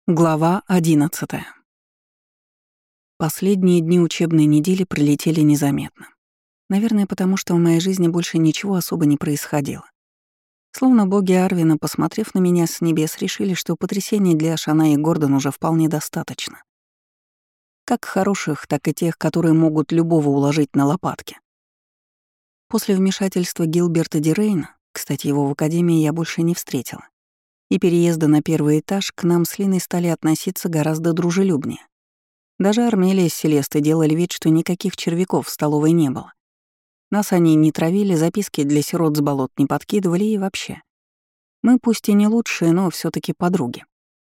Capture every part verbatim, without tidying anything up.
Глава одиннадцатая. Последние дни учебной недели пролетели незаметно. Наверное, потому что в моей жизни больше ничего особо не происходило. Словно боги Арвина, посмотрев на меня с небес, решили, что потрясений для Шана и Гордон уже вполне достаточно. Как хороших, так и тех, которые могут любого уложить на лопатки. После вмешательства Гилберта Дирейна, кстати, его в академии я больше не встретила, и переезда на первый этаж, к нам с Линой стали относиться гораздо дружелюбнее. Даже Армелия с Селестой делали вид, что никаких червяков в столовой не было. Нас они не травили, записки для сирот с болот не подкидывали и вообще. Мы пусть и не лучшие, но все таки подруги.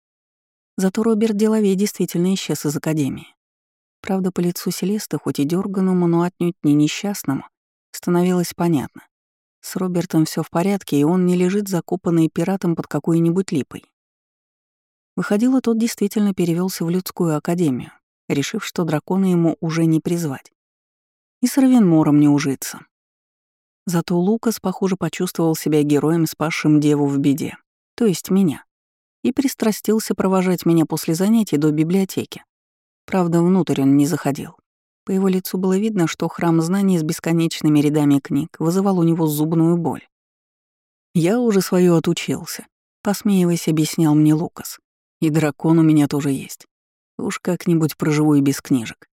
Зато Роберт Делавей действительно исчез из академии. Правда, по лицу Селесты, хоть и дёрганному, но отнюдь не несчастному, становилось понятно. С Робертом все в порядке, и он не лежит закопанный пиратом под какой-нибудь липой. Выходило, тот действительно перевелся в людскую академию, решив, что дракона ему уже не призвать. И с Равенмором не ужиться. Зато Лукас, похоже, почувствовал себя героем, спасшим деву в беде, то есть меня, и пристрастился провожать меня после занятий до библиотеки. Правда, внутрь он не заходил. По его лицу было видно, что храм знаний с бесконечными рядами книг вызывал у него зубную боль. «Я уже свое отучился», — посмеиваясь, объяснял мне Лукас. «И дракон у меня тоже есть. Уж как-нибудь проживу и без книжек».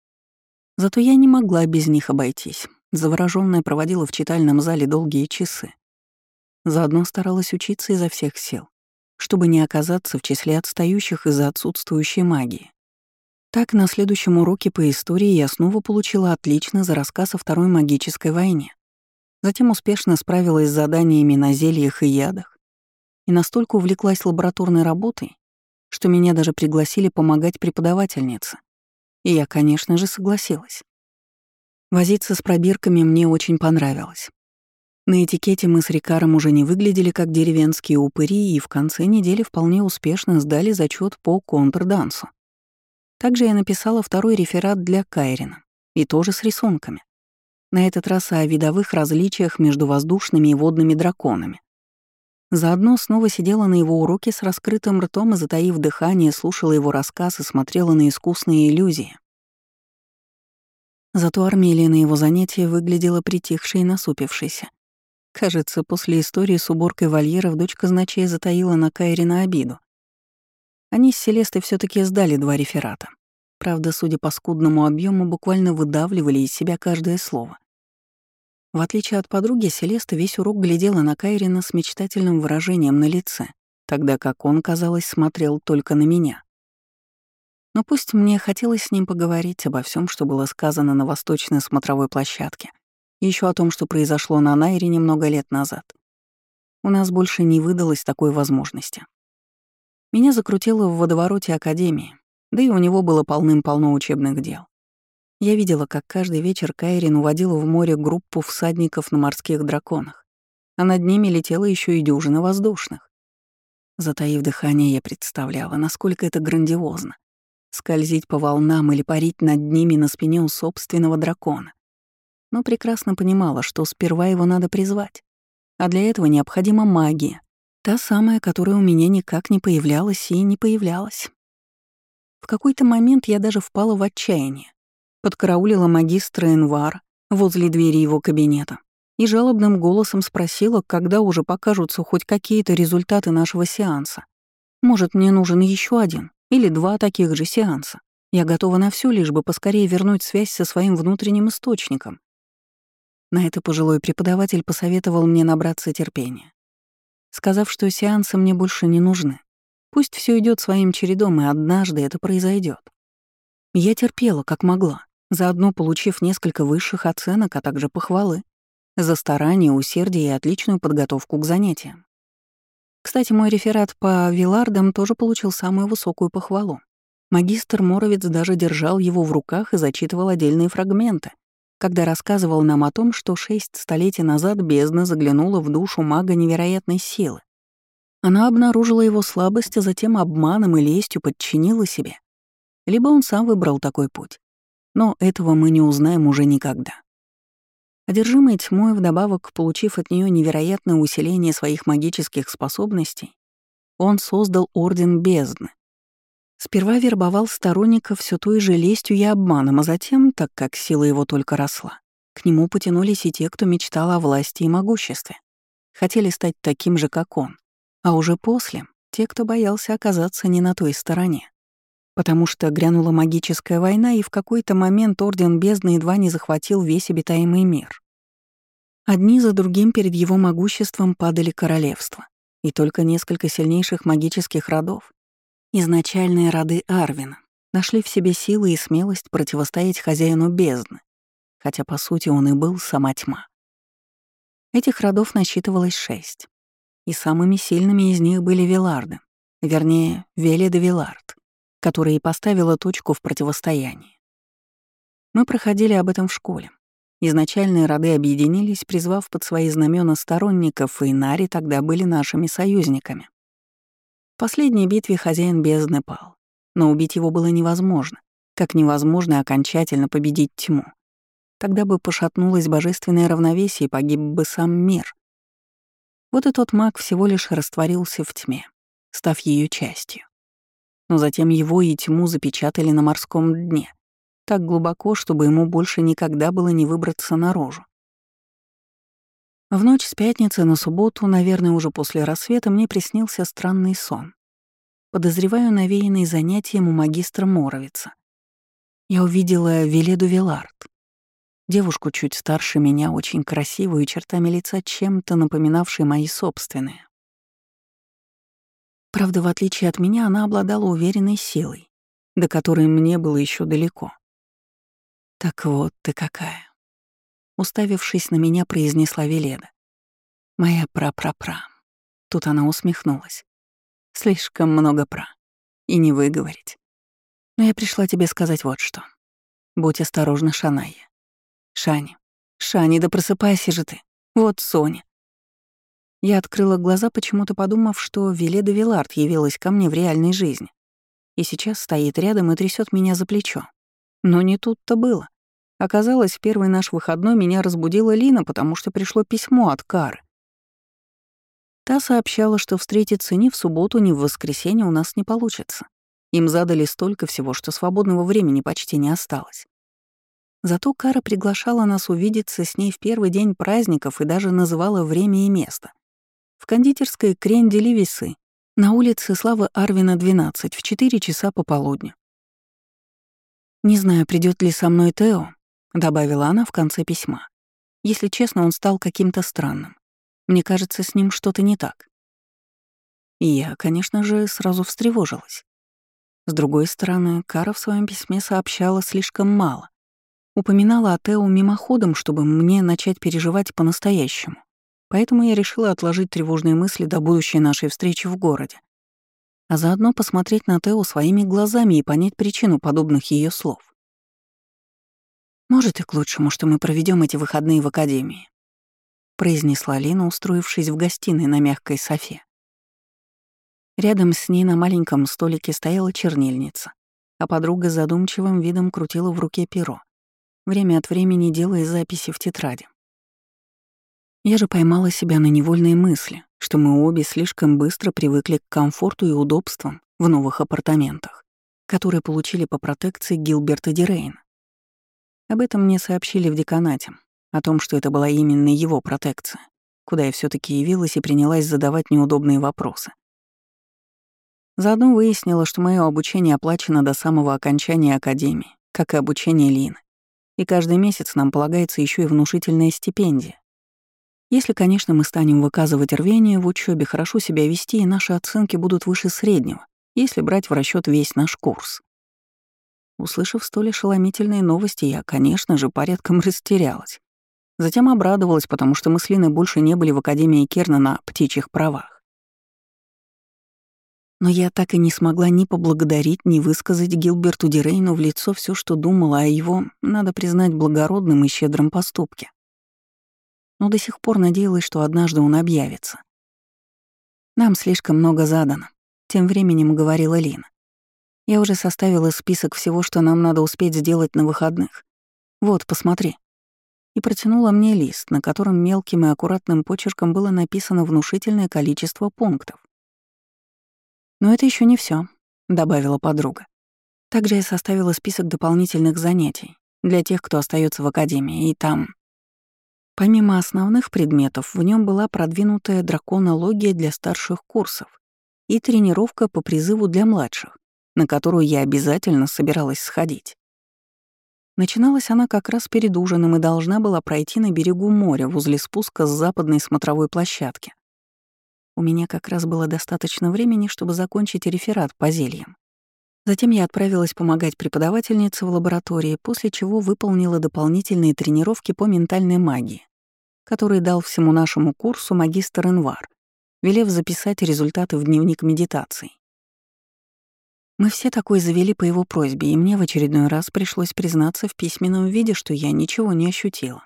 Зато я не могла без них обойтись. Заворожённая проводила в читальном зале долгие часы. Заодно старалась учиться изо всех сил, чтобы не оказаться в числе отстающих из-за отсутствующей магии. Так, на следующем уроке по истории я снова получила отлично за рассказ о Второй магической войне. Затем успешно справилась с заданиями на зельях и ядах. И настолько увлеклась лабораторной работой, что меня даже пригласили помогать преподавательнице. И я, конечно же, согласилась. Возиться с пробирками мне очень понравилось. На этикете мы с Рикаром уже не выглядели как деревенские упыри и в конце недели вполне успешно сдали зачет по контрдансу. Также я написала второй реферат для Кайрина, и тоже с рисунками. На этот раз о видовых различиях между воздушными и водными драконами. Заодно снова сидела на его уроке с раскрытым ртом и, затаив дыхание, слушала его рассказ и смотрела на искусные иллюзии. Зато Армелия на его занятии выглядела притихшей и насупившейся. Кажется, после истории с уборкой вольеров дочка Значея затаила на Кайрина обиду. Они с Селестой все таки сдали два реферата. Правда, судя по скудному объему, буквально выдавливали из себя каждое слово. В отличие от подруги, Селеста весь урок глядела на Кайрина с мечтательным выражением на лице, тогда как он, казалось, смотрел только на меня. Но пусть мне хотелось с ним поговорить обо всем, что было сказано на восточной смотровой площадке, и еще о том, что произошло на Найре немного лет назад. У нас больше не выдалось такой возможности. Меня закрутило в водовороте академии, да и у него было полным-полно учебных дел. Я видела, как каждый вечер Кайрин уводил в море группу всадников на морских драконах, а над ними летела еще и дюжина воздушных. Затаив дыхание, я представляла, насколько это грандиозно — скользить по волнам или парить над ними на спине у собственного дракона. Но прекрасно понимала, что сперва его надо призвать, а для этого необходима магия, та самая, которая у меня никак не появлялась и не появлялась. В какой-то момент я даже впала в отчаяние, подкараулила магистра Энвара возле двери его кабинета и жалобным голосом спросила, когда уже покажутся хоть какие-то результаты нашего сеанса. Может, мне нужен еще один или два таких же сеанса. Я готова на все, лишь бы поскорее вернуть связь со своим внутренним источником. На это пожилой преподаватель посоветовал мне набраться терпения, сказав, что сеансы мне больше не нужны. Пусть все идет своим чередом, и однажды это произойдет. Я терпела, как могла, заодно получив несколько высших оценок, а также похвалы за старание, усердие и отличную подготовку к занятиям. Кстати, мой реферат по Вилардам тоже получил самую высокую похвалу. Магистр Моровец даже держал его в руках и зачитывал отдельные фрагменты, когда рассказывал нам о том, что шесть столетий назад бездна заглянула в душу мага невероятной силы. Она обнаружила его слабость, а затем обманом и лестью подчинила себе. Либо он сам выбрал такой путь. Но этого мы не узнаем уже никогда. Одержимый тьмой, вдобавок, получив от нее невероятное усиление своих магических способностей, он создал Орден Бездны, Сперва вербовал сторонников все той же лестью и обманом, а затем, так как сила его только росла, к нему потянулись и те, кто мечтал о власти и могуществе. Хотели стать таким же, как он. А уже после — те, кто боялся оказаться не на той стороне. Потому что грянула магическая война, и в какой-то момент Орден Бездны едва не захватил весь обитаемый мир. Одни за другим перед его могуществом падали королевства, и только несколько сильнейших магических родов, изначальные роды Арвина, нашли в себе силы и смелость противостоять хозяину бездны, хотя, по сути, он и был сама тьма. Этих родов насчитывалось шесть, и самыми сильными из них были Виларды, вернее, Веле де Вилард, которая и поставила точку в противостоянии. Мы проходили об этом в школе. Изначальные роды объединились, призвав под свои знамена сторонников, и Нари тогда были нашими союзниками. В последней битве хозяин бездны пал, но убить его было невозможно, как невозможно окончательно победить тьму. Тогда бы пошатнулось божественное равновесие и погиб бы сам мир. Вот и тот маг всего лишь растворился в тьме, став ее частью. Но затем его и тьму запечатали на морском дне, так глубоко, чтобы ему больше никогда было не выбраться наружу. В ночь с пятницы на субботу, наверное, уже после рассвета, мне приснился странный сон. Подозреваю, навеянный занятием у магистра Моровица. Я увидела Веледу Вилард, девушку чуть старше меня, очень красивую, чертами лица чем-то напоминавшей мои собственные. Правда, в отличие от меня, она обладала уверенной силой, до которой мне было еще далеко. «Так вот ты какая!» Уставившись на меня, произнесла Веледа. «Моя пра-пра-пра». Тут она усмехнулась. «Слишком много пра. И не выговорить. Но я пришла тебе сказать вот что. Будь осторожна, Шанайя. Шани. Шани, да просыпайся же ты. Вот Соня». Я открыла глаза, почему-то подумав, что Веледа Вилард явилась ко мне в реальной жизни. И сейчас стоит рядом и трясет меня за плечо. Но не тут-то было. Оказалось, в первый наш выходной меня разбудила Лина, потому что пришло письмо от Кары. Та сообщала, что встретиться ни в субботу, ни в воскресенье у нас не получится. Им задали столько всего, что свободного времени почти не осталось. Зато Кара приглашала нас увидеться с ней в первый день праздников и даже называла время и место. В кондитерской Крендель-Весы, на улице Славы Арвина, двенадцать, в четыре часа пополудни. «Не знаю, придет ли со мной Тео», — добавила она в конце письма. «Если честно, он стал каким-то странным. Мне кажется, с ним что-то не так». И я, конечно же, сразу встревожилась. С другой стороны, Кара в своем письме сообщала слишком мало. Упоминала о Тео мимоходом, чтобы мне начать переживать по-настоящему. Поэтому я решила отложить тревожные мысли до будущей нашей встречи в городе, а заодно посмотреть на Тео своими глазами и понять причину подобных ее слов. «Может, и к лучшему, что мы проведем эти выходные в академии», произнесла Лина, устроившись в гостиной на мягкой софе. Рядом с ней на маленьком столике стояла чернильница, а подруга с задумчивым видом крутила в руке перо, время от времени делая записи в тетради. Я же поймала себя на невольные мысли, что мы обе слишком быстро привыкли к комфорту и удобствам в новых апартаментах, которые получили по протекции Гилберта Дирейна. Об этом мне сообщили в деканате, о том, что это была именно его протекция, куда я все таки явилась и принялась задавать неудобные вопросы. Заодно выяснила, что мое обучение оплачено до самого окончания академии, как и обучение Лины, и каждый месяц нам полагается еще и внушительная стипендия. Если, конечно, мы станем выказывать рвение в учебе, хорошо себя вести, и наши оценки будут выше среднего, если брать в расчет весь наш курс. Услышав столь ошеломительные новости, я, конечно же, порядком растерялась. Затем обрадовалась, потому что мы с Линой больше не были в Академии Керна на птичьих правах. Но я так и не смогла ни поблагодарить, ни высказать Гилберту Дирейну в лицо все, что думала о его, надо признать, благородном и щедром поступке. Но до сих пор надеялась, что однажды он объявится. «Нам слишком много задано», — тем временем говорила Лина. «Я уже составила список всего, что нам надо успеть сделать на выходных. Вот, посмотри». И протянула мне лист, на котором мелким и аккуратным почерком было написано внушительное количество пунктов. Но это еще не все. — добавила подруга. Также я составила список дополнительных занятий для тех, кто остается в академии, и там... Помимо основных предметов, в нем была продвинутая драконология для старших курсов и тренировка по призыву для младших, на которую я обязательно собиралась сходить. Начиналась она как раз перед ужином и должна была пройти на берегу моря возле спуска с западной смотровой площадки. У меня как раз было достаточно времени, чтобы закончить реферат по зельям. Затем я отправилась помогать преподавательнице в лаборатории, после чего выполнила дополнительные тренировки по ментальной магии, которые дал всему нашему курсу магистр Инвар, велев записать результаты в дневник медитаций. Мы все такое завели по его просьбе, и мне в очередной раз пришлось признаться в письменном виде, что я ничего не ощутила.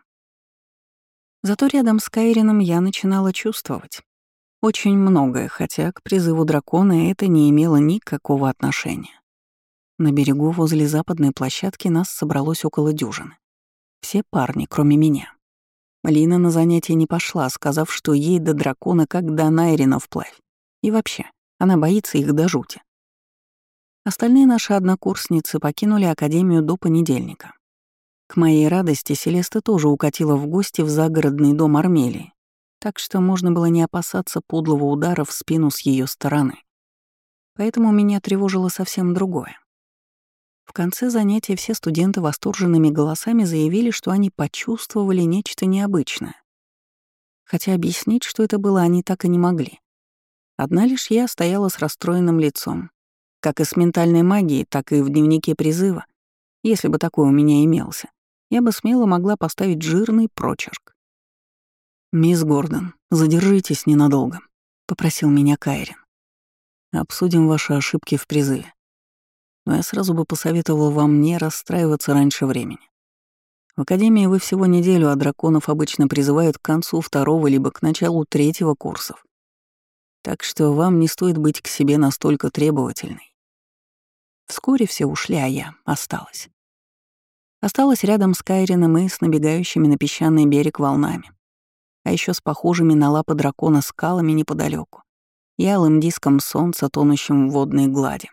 Зато рядом с Кайрином я начинала чувствовать очень многое, хотя к призыву дракона это не имело никакого отношения. На берегу возле западной площадки нас собралось около дюжины. Все парни, кроме меня. Лина на занятия не пошла, сказав, что ей до дракона как до Найрина вплавь. И вообще, она боится их до жути. Остальные наши однокурсницы покинули академию до понедельника. К моей радости Селеста тоже укатила в гости в загородный дом Армелии, так что можно было не опасаться подлого удара в спину с ее стороны. Поэтому меня тревожило совсем другое. В конце занятия все студенты восторженными голосами заявили, что они почувствовали нечто необычное. Хотя объяснить, что это было, они так и не могли. Одна лишь я стояла с расстроенным лицом. Как и с ментальной магией, так и в дневнике призыва, если бы такой у меня имелся, я бы смело могла поставить жирный прочерк. «Мисс Гордон, задержитесь ненадолго», — попросил меня Кайрин. «Обсудим ваши ошибки в призыве. Но я сразу бы посоветовал вам не расстраиваться раньше времени. В академии вы всего неделю, а драконов обычно призывают к концу второго либо к началу третьего курсов. Так что вам не стоит быть к себе настолько требовательной». Вскоре все ушли, а я осталась. Осталась рядом с Кайрином и с набегающими на песчаный берег волнами, а еще с похожими на лапы дракона скалами неподалеку и алым диском солнца, тонущим в водной глади.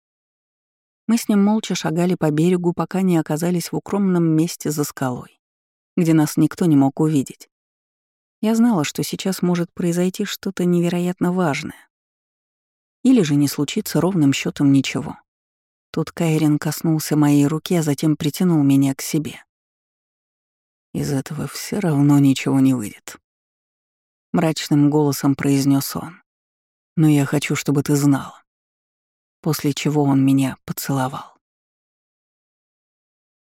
Мы с ним молча шагали по берегу, пока не оказались в укромном месте за скалой, где нас никто не мог увидеть. Я знала, что сейчас может произойти что-то невероятно важное. Или же не случится ровным счетом ничего. Тут Кайрин коснулся моей руки, а затем притянул меня к себе. «Из этого все равно ничего не выйдет», — мрачным голосом произнес он. «Но я хочу, чтобы ты знала». После чего он меня поцеловал.